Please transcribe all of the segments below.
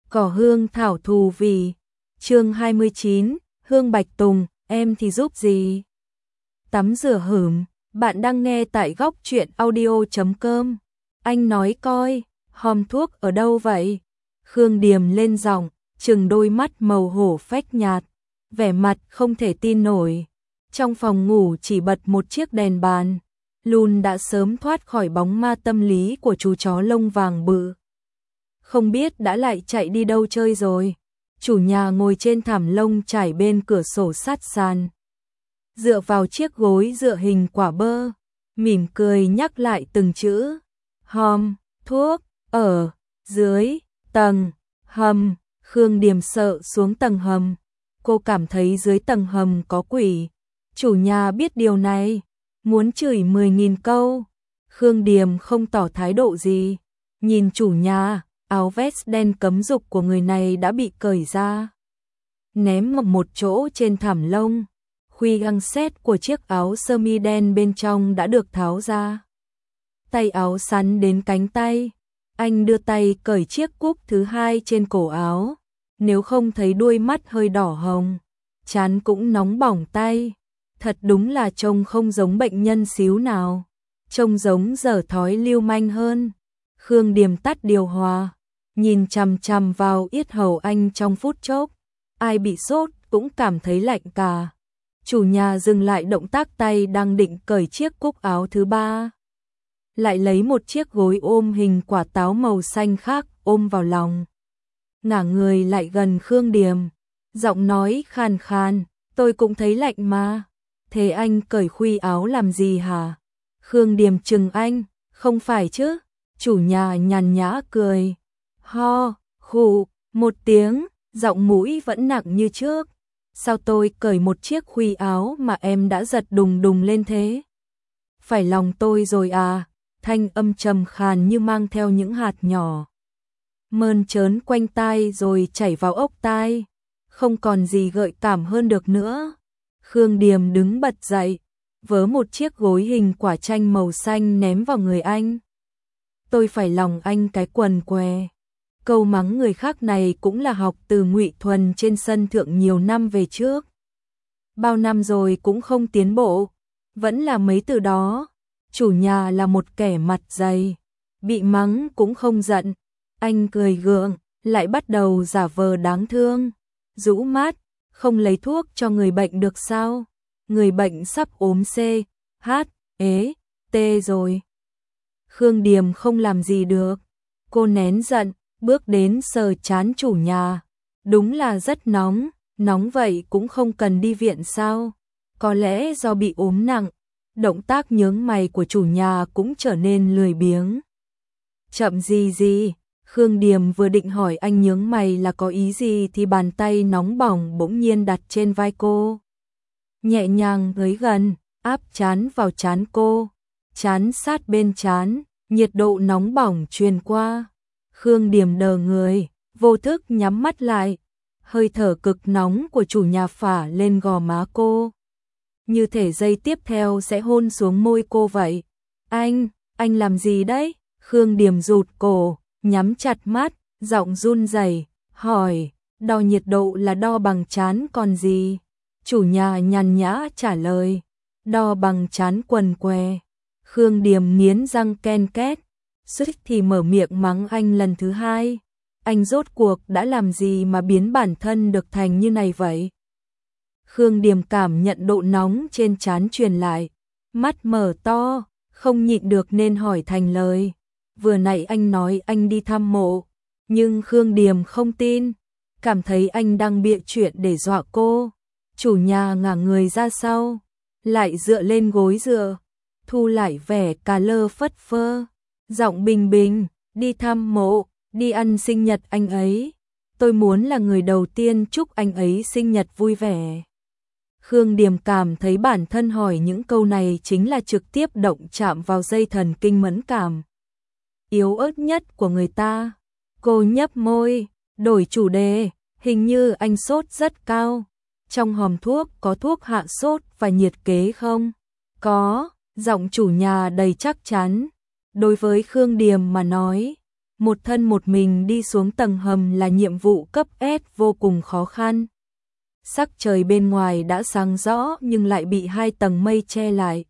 Cỏ hương thảo thù vì. Chương 29, Hương Bạch Tùng, em thì giúp gì? Tắm rửa hửm, bạn đang nghe tại góc truyện audio.com. Anh nói coi, hòm thuốc ở đâu vậy? Khương Điềm lên giọng, trừng đôi mắt màu hổ phách nhạt, vẻ mặt không thể tin nổi. Trong phòng ngủ chỉ bật một chiếc đèn bàn, Lùn đã sớm thoát khỏi bóng ma tâm lý của chú chó lông vàng bự. Không biết đã lại chạy đi đâu chơi rồi. Chủ nhà ngồi trên thảm lông trải bên cửa sổ sát sàn, dựa vào chiếc gối dựa hình quả bơ, mỉm cười nhắc lại từng chữ. Hòm thuốc ở dưới tầng hầm. Khương Điềm sợ xuống tầng hầm. Cô cảm thấy dưới tầng hầm có quỷ. Chủ nhà biết điều này, muốn chửi 10.000 câu. Khương Điềm không tỏ thái độ gì. Nhìn chủ nhà, áo vest đen cấm dục của người này đã bị cởi ra, ném vào một chỗ trên thảm lông. Khuy găng xét của chiếc áo sơ mi đen bên trong đã được tháo ra. Tay áo sắn đến cánh tay. Anh đưa tay cởi chiếc cúc thứ hai trên cổ áo. Nếu không thấy đuôi mắt hơi đỏ hồng, trán cũng nóng bỏng tay. Thật đúng là trông không giống bệnh nhân xíu nào, trông giống dở thói lưu manh hơn. Khương Điềm tắt điều hòa, nhìn chằm chằm vào yết hầu anh trong phút chốc. Ai bị sốt cũng cảm thấy lạnh cả. Chủ nhà dừng lại động tác tay đang định cởi chiếc cúc áo thứ ba, lại lấy một chiếc gối ôm hình quả táo màu xanh khác ôm vào lòng, ngả người lại gần Khương Điềm, giọng nói khàn khàn, tôi cũng thấy lạnh mà. Thế anh cởi khuy áo làm gì hả? Khương Điềm chừng anh, không phải chứ? Chủ nhà nhàn nhã cười, ho, khụ, một tiếng, giọng mũi vẫn nặng như trước. Sao tôi cởi một chiếc khuy áo mà em đã giật đùng đùng lên thế? Phải lòng tôi rồi à? Thanh âm trầm khàn như mang theo những hạt nhỏ mơn trớn quanh tai rồi chảy vào ốc tai, không còn gì gợi cảm hơn được nữa. Khương Điềm đứng bật dậy, vớ một chiếc gối hình quả chanh màu xanh ném vào người anh. Tôi phải lòng anh cái quần què. Câu mắng người khác này cũng là học từ Ngụy Thuần trên sân thượng nhiều năm về trước. Bao năm rồi cũng không tiến bộ, vẫn là mấy từ đó. Chủ nhà là một kẻ mặt dày, bị mắng cũng không giận. Anh cười gượng, lại bắt đầu giả vờ đáng thương, rũ mắt, không lấy thuốc cho người bệnh được sao? Người bệnh sắp ốm C, H, ế, T rồi. Khương Điềm không làm gì được. Cô nén giận, bước đến sờ trán chủ nhà. Đúng là rất nóng, nóng vậy cũng không cần đi viện sao? Có lẽ do bị ốm nặng, động tác nhướng mày của chủ nhà cũng trở nên lười biếng. Chậm gì? Khương Điềm vừa định hỏi anh nhướng mày là có ý gì thì bàn tay nóng bỏng bỗng nhiên đặt trên vai cô. Nhẹ nhàng tới gần, áp trán vào trán cô, trán sát bên trán, nhiệt độ nóng bỏng truyền qua. Khương Điềm đờ người, vô thức nhắm mắt lại, hơi thở cực nóng của chủ nhà phả lên gò má cô. Như thể giây tiếp theo sẽ hôn xuống môi cô vậy. Anh làm gì đấy? Khương Điềm rụt cổ, nhắm chặt mắt, giọng run rẩy, hỏi, đo nhiệt độ là đo bằng trán còn gì? Chủ nhà nhàn nhã trả lời, đo bằng trán quần què. Khương Điềm nghiến răng ken két, suýt thì mở miệng mắng anh lần thứ hai. Anh rốt cuộc đã làm gì mà biến bản thân được thành như này vậy? Khương Điềm cảm nhận độ nóng trên trán truyền lại, mắt mở to, không nhịn được nên hỏi thành lời. Vừa nãy anh nói anh đi thăm mộ, nhưng Khương Điềm không tin, cảm thấy anh đang bịa chuyện để dọa cô. Chủ nhà ngả người ra sau, lại dựa lên gối dựa, thu lại vẻ cà lơ phất phơ, giọng bình bình, đi thăm mộ, đi ăn sinh nhật anh ấy. Tôi muốn là người đầu tiên chúc anh ấy sinh nhật vui vẻ. Khương Điềm cảm thấy bản thân hỏi những câu này chính là trực tiếp động chạm vào dây thần kinh mẫn cảm yếu ớt nhất của người ta. Cô nhấp môi, đổi chủ đề, hình như anh sốt rất cao. Trong hòm thuốc có thuốc hạ sốt và nhiệt kế không? Có, giọng chủ nhà đầy chắc chắn. Đối với Khương Điềm mà nói, Một thân một mình đi xuống tầng hầm là nhiệm vụ cấp S vô cùng khó khăn. Sắc trời bên ngoài đã sáng rõ nhưng lại bị 2 tầng mây che lại.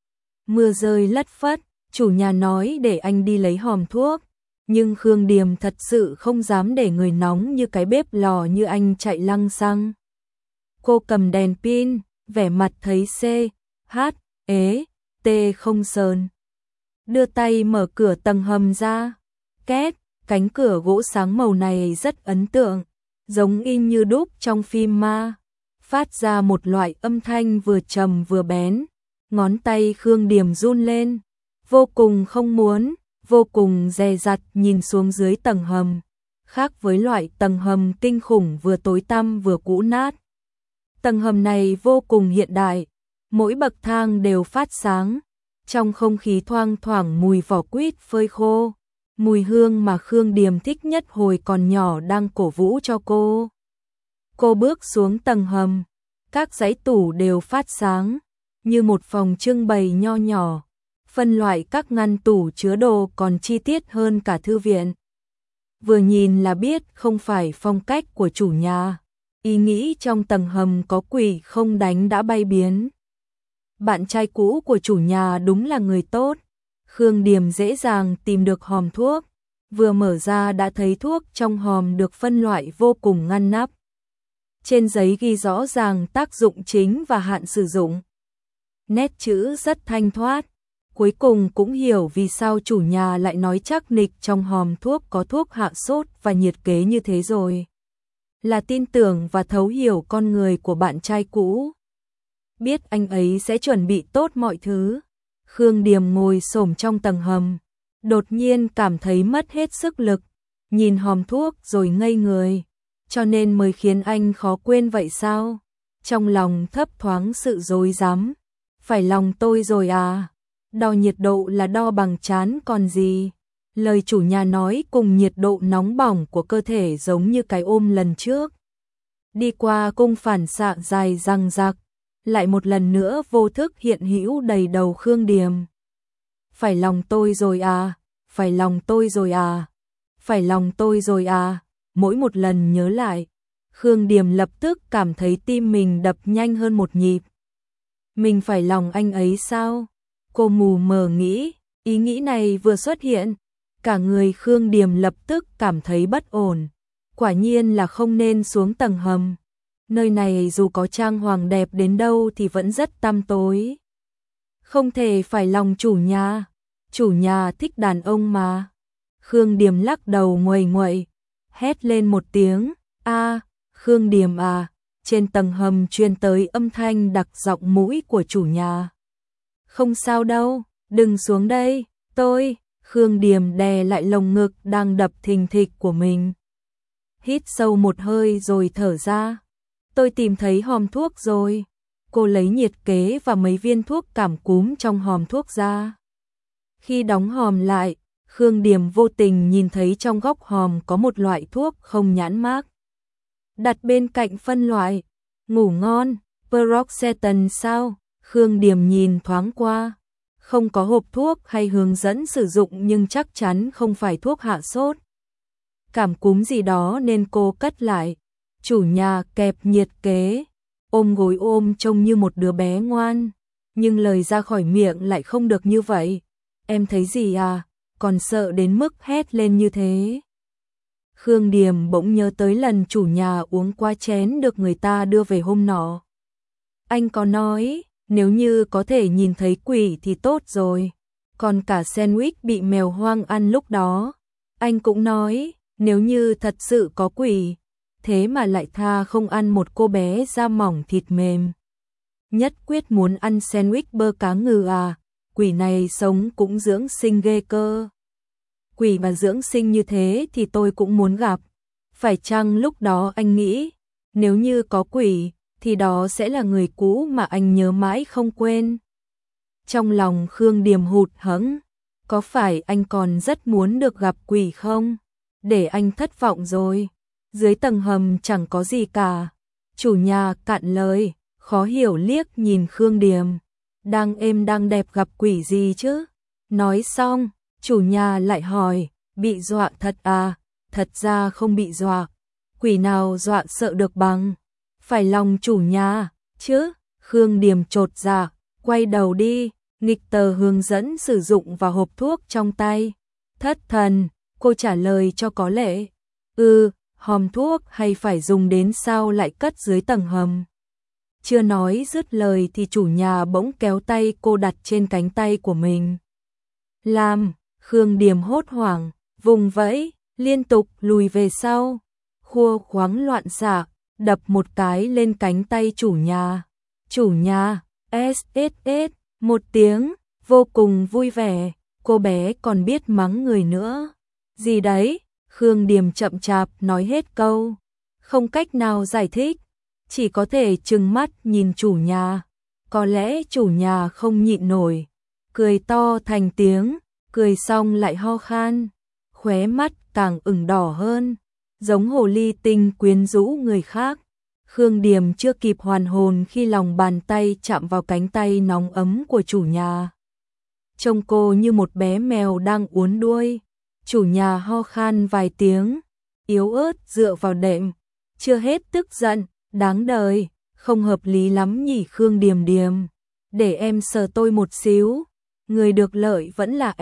Mưa rơi lất phất, chủ nhà nói để anh đi lấy hòm thuốc. Nhưng Khương Điềm thật sự không dám để người nóng như cái bếp lò như anh chạy lăng xăng. Cô cầm đèn pin, vẻ mặt thấy C, H, ế, T không sờn. Đưa tay mở cửa tầng hầm ra. Két, cánh cửa gỗ sáng màu này rất ấn tượng, giống in như đúc trong phim ma. Phát ra một loại âm thanh vừa trầm vừa bén. Ngón tay Khương Điềm run lên, vô cùng không muốn, vô cùng dè dặt nhìn xuống dưới tầng hầm. Khác với loại tầng hầm kinh khủng vừa tối tăm vừa cũ nát. Tầng hầm này vô cùng hiện đại, mỗi bậc thang đều phát sáng. Trong không khí thoang thoảng mùi vỏ quýt phơi khô, mùi hương mà Khương Điềm thích nhất hồi còn nhỏ đang cổ vũ cho cô. Cô bước xuống tầng hầm, các dãy tủ đều phát sáng, như một phòng trưng bày nho nhỏ. Phân loại các ngăn tủ chứa đồ còn chi tiết hơn cả thư viện. Vừa nhìn là biết không phải phong cách của chủ nhà. Ý nghĩ trong tầng hầm có quỷ không đánh đã bay biến. Bạn trai cũ của chủ nhà đúng là người tốt. Khương Điềm dễ dàng tìm được hòm thuốc. Vừa mở ra đã thấy thuốc trong hòm được phân loại vô cùng ngăn nắp. Trên giấy ghi rõ ràng tác dụng chính và hạn sử dụng. Nét chữ rất thanh thoát. Cuối cùng cũng hiểu vì sao chủ nhà lại nói chắc nịch trong hòm thuốc có thuốc hạ sốt và nhiệt kế như thế rồi. Là tin tưởng và thấu hiểu con người của bạn trai cũ. Biết anh ấy sẽ chuẩn bị tốt mọi thứ. Khương Điềm ngồi xổm trong tầng hầm, đột nhiên cảm thấy mất hết sức lực, nhìn hòm thuốc rồi ngây người. Cho nên mới khiến anh khó quên vậy sao? Trong lòng thấp thoáng sự rối rắm. Phải lòng tôi rồi à? Đo nhiệt độ là đo bằng trán còn gì. Lời chủ nhà nói cùng nhiệt độ nóng bỏng của cơ thể giống như cái ôm lần trước. Đi qua cung phản xạ dài răng rạc, lại một lần nữa vô thức hiện hữu đầy đầu Khương Điềm. Phải lòng tôi rồi à, phải lòng tôi rồi à, phải lòng tôi rồi à. Mỗi một lần nhớ lại, Khương Điềm lập tức cảm thấy tim mình đập nhanh hơn một nhịp. Mình phải lòng anh ấy sao? Cô mù mờ nghĩ, ý nghĩ này vừa xuất hiện, cả người Khương Điềm lập tức cảm thấy bất ổn. Quả nhiên là không nên xuống tầng hầm. Nơi này dù có trang hoàng đẹp đến đâu thì vẫn rất tăm tối. Không thể phải lòng chủ nhà thích đàn ông mà. Khương Điềm lắc đầu nguầy nguậy, hét lên một tiếng, a, Khương Điềm à, trên tầng hầm truyền tới âm thanh đặc giọng mũi của chủ nhà. Không sao đâu, đừng xuống đây, Khương Điềm đè lại lồng ngực đang đập thình thịch của mình. Hít sâu một hơi rồi thở ra. Tôi tìm thấy hòm thuốc rồi. Cô lấy nhiệt kế và mấy viên thuốc cảm cúm trong hòm thuốc ra. Khi đóng hòm lại, Khương Điềm vô tình nhìn thấy trong góc hòm có một loại thuốc không nhãn mác. Đặt bên cạnh phân loại. Ngủ ngon, Paroxetan sao? Khương Điềm nhìn thoáng qua. Không có hộp thuốc hay hướng dẫn sử dụng nhưng chắc chắn không phải thuốc hạ sốt. Cảm cúm gì đó nên cô cất lại. Chủ nhà kẹp nhiệt kế, ôm gối ôm trông như một đứa bé ngoan. Nhưng lời ra khỏi miệng lại không được như vậy. Em thấy gì à? Còn sợ đến mức hét lên như thế. Khương Điềm bỗng nhớ tới lần chủ nhà uống qua chén được người ta đưa về hôm nọ. Anh có nói, nếu như có thể nhìn thấy quỷ thì tốt rồi. Còn cả sandwich bị mèo hoang ăn lúc đó. Anh cũng nói, nếu như thật sự có quỷ, thế mà lại tha không ăn một cô bé da mỏng thịt mềm. Nhất quyết muốn ăn sandwich bơ cá ngừ à, quỷ này sống cũng dưỡng sinh ghê cơ. Quỷ mà dưỡng sinh như thế thì tôi cũng muốn gặp. Phải chăng lúc đó anh nghĩ, nếu như có quỷ, thì đó sẽ là người cũ mà anh nhớ mãi không quên. Trong lòng Khương Điềm hụt hẫng, có phải anh còn rất muốn được gặp quỷ không? Để anh thất vọng rồi. Dưới tầng hầm chẳng có gì cả. Chủ nhà cạn lời, khó hiểu liếc nhìn Khương Điềm. Đang êm đang đẹp gặp quỷ gì chứ? Nói xong, chủ nhà lại hỏi, Bị dọa thật à? Thật ra không bị dọa. Quỷ nào dọa sợ được bằng phải lòng chủ nhà chứ? Khương Điềm chột dạ, quay đầu đi, nghịch tờ hướng dẫn sử dụng vào hộp thuốc trong tay. Thất thần, cô trả lời cho có lệ. Hòm thuốc hay phải dùng đến sao lại cất dưới tầng hầm. Chưa nói dứt lời thì chủ nhà bỗng kéo tay cô đặt trên cánh tay của mình. Làm, Khương Điềm hốt hoảng, vùng vẫy, liên tục lùi về sau. Khua khoáng loạn xạ, đập một cái lên cánh tay chủ nhà. Chủ nhà, SSS, một tiếng, vô cùng vui vẻ, cô bé còn biết mắng người nữa. Gì đấy? Khương Điềm chậm chạp nói hết câu, không cách nào giải thích, chỉ có thể trừng mắt nhìn chủ nhà. Có lẽ chủ nhà không nhịn nổi, cười to thành tiếng, cười xong lại ho khan, khóe mắt càng ửng đỏ hơn, giống hồ ly tinh quyến rũ người khác. Khương Điềm chưa kịp hoàn hồn khi lòng bàn tay chạm vào cánh tay nóng ấm của chủ nhà. Trông cô như một bé mèo đang uốn đuôi. Chủ nhà ho khan vài tiếng, yếu ớt dựa vào đệm, chưa hết tức giận, đáng đời, không hợp lý lắm nhỉ Khương Điềm Điềm. Để em sờ tôi một xíu, người được lợi vẫn là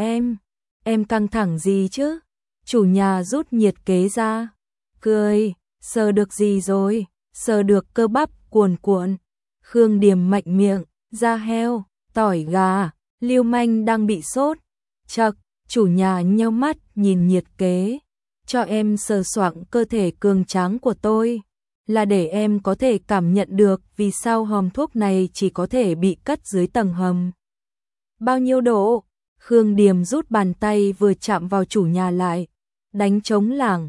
em căng thẳng gì chứ? Chủ nhà rút nhiệt kế ra, cười, sờ được gì rồi, sờ được cơ bắp cuồn cuộn. Khương Điềm mạnh miệng, da heo, tỏi gà, lưu manh đang bị sốt. Chậc, chủ nhà nheo mắt nhìn nhiệt kế, cho em sờ soạng cơ thể cường tráng của tôi, là để em có thể cảm nhận được vì sao hòm thuốc này chỉ có thể bị cất dưới tầng hầm. Bao nhiêu độ? Khương Điềm rút bàn tay vừa chạm vào chủ nhà lại, đánh trống lảng,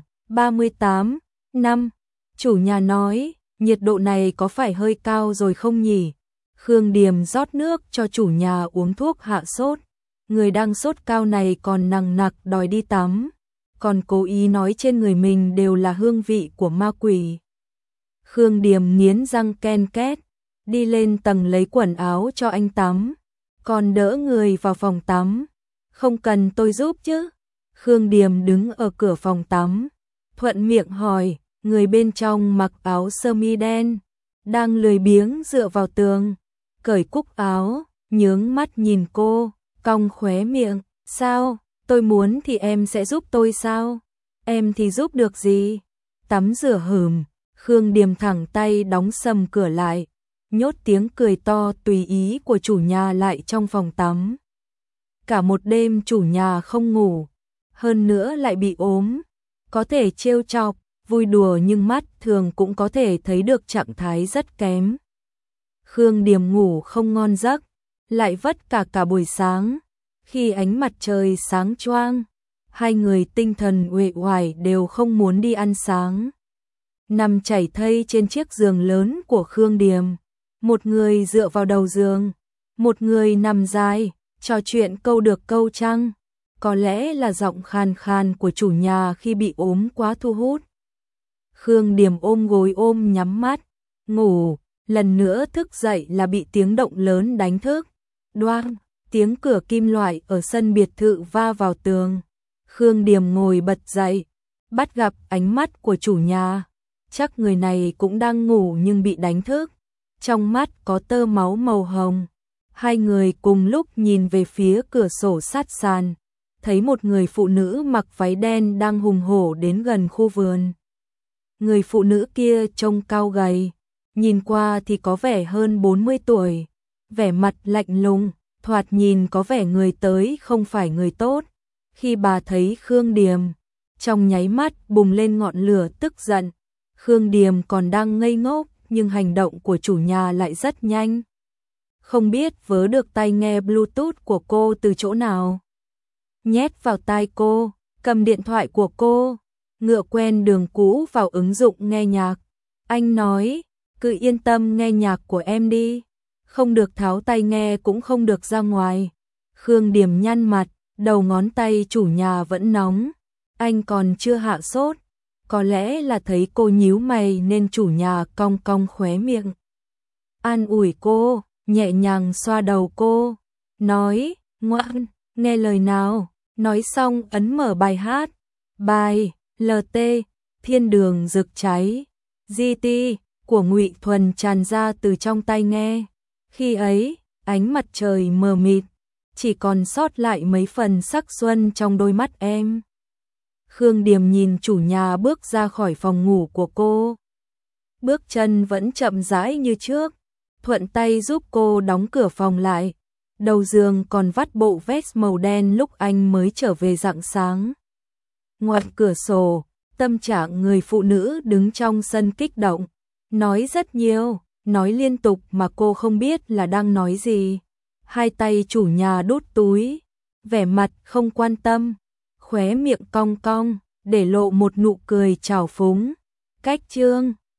38, 5. Chủ nhà nói, nhiệt độ này có phải hơi cao rồi không nhỉ? Khương Điềm rót nước cho chủ nhà uống thuốc hạ sốt. Người đang sốt cao này còn nằng nặc đòi đi tắm, còn cố ý nói trên người mình đều là hương vị của ma quỷ. Khương Điềm nghiến răng ken két, đi lên tầng lấy quần áo cho anh tắm, còn đỡ người vào phòng tắm. Không cần tôi giúp chứ? Khương Điềm đứng ở cửa phòng tắm, thuận miệng hỏi, người bên trong mặc áo sơ mi đen, đang lười biếng dựa vào tường, cởi cúc áo, nhướng mắt nhìn cô. Cong khóe miệng, sao, tôi muốn thì em sẽ giúp tôi sao? Em thì giúp được gì? Tắm rửa hửm, Khương Điềm thẳng tay đóng sầm cửa lại, nhốt tiếng cười to tùy ý của chủ nhà lại trong phòng tắm. Cả một đêm chủ nhà không ngủ, hơn nữa lại bị ốm, có thể trêu chọc, vui đùa nhưng mắt thường cũng có thể thấy được trạng thái rất kém. Khương Điềm ngủ không ngon giấc, lại vất cả buổi sáng. Khi ánh mặt trời sáng choang, hai người tinh thần uể oải đều không muốn đi ăn sáng. Nằm chảy thây trên chiếc giường lớn của Khương Điềm, một người dựa vào đầu giường, một người nằm dài, trò chuyện câu được câu trăng. Có lẽ là giọng khàn khàn của chủ nhà khi bị ốm quá thu hút. Khương Điềm ôm gối ôm nhắm mắt, ngủ, lần nữa thức dậy là bị tiếng động lớn đánh thức. Đoang, tiếng cửa kim loại ở sân biệt thự va vào tường. Khương Điềm ngồi bật dậy, bắt gặp ánh mắt của chủ nhà. Chắc người này cũng đang ngủ nhưng bị đánh thức. Trong mắt có tơ máu màu hồng. Hai người cùng lúc nhìn về phía cửa sổ sát sàn, thấy một người phụ nữ mặc váy đen đang hùng hổ đến gần khu vườn. Người phụ nữ kia trông cao gầy, nhìn qua thì có vẻ hơn 40 tuổi, vẻ mặt lạnh lùng, thoạt nhìn có vẻ người tới không phải người tốt. Khi bà thấy Khương Điềm, trong nháy mắt bùng lên ngọn lửa tức giận. Khương Điềm còn đang ngây ngốc, nhưng hành động của chủ nhà lại rất nhanh. Không biết vớ được tai nghe Bluetooth của cô từ chỗ nào. Nhét vào tai cô, cầm điện thoại của cô, ngựa quen đường cũ vào ứng dụng nghe nhạc. Anh nói, cứ yên tâm nghe nhạc của em đi, không được tháo tai nghe cũng không được ra ngoài. Khương Điềm nhăn mặt, đầu ngón tay chủ nhà vẫn nóng. Anh còn chưa hạ sốt. Có lẽ là thấy cô nhíu mày nên chủ nhà cong cong khóe miệng. An ủi cô, nhẹ nhàng xoa đầu cô, nói, ngoan, nghe lời nào, Nói xong ấn mở bài hát. Bài LT Thiên đường rực cháy GT của Ngụy Thuần tràn ra từ trong tai nghe. Khi ấy, ánh mặt trời mờ mịt, chỉ còn sót lại mấy phần sắc xuân trong đôi mắt em. Khương Điềm nhìn chủ nhà bước ra khỏi phòng ngủ của cô. Bước chân vẫn chậm rãi như trước, thuận tay giúp cô đóng cửa phòng lại. Đầu giường còn vắt bộ vest màu đen lúc anh mới trở về rạng sáng. Ngoài cửa sổ, tâm trạng người phụ nữ đứng trong sân kích động, nói rất nhiều, nói liên tục mà cô không biết là đang nói gì. Hai tay chủ nhà đút túi, vẻ mặt không quan tâm, khóe miệng cong cong, để lộ một nụ cười trào phúng. Cách Trương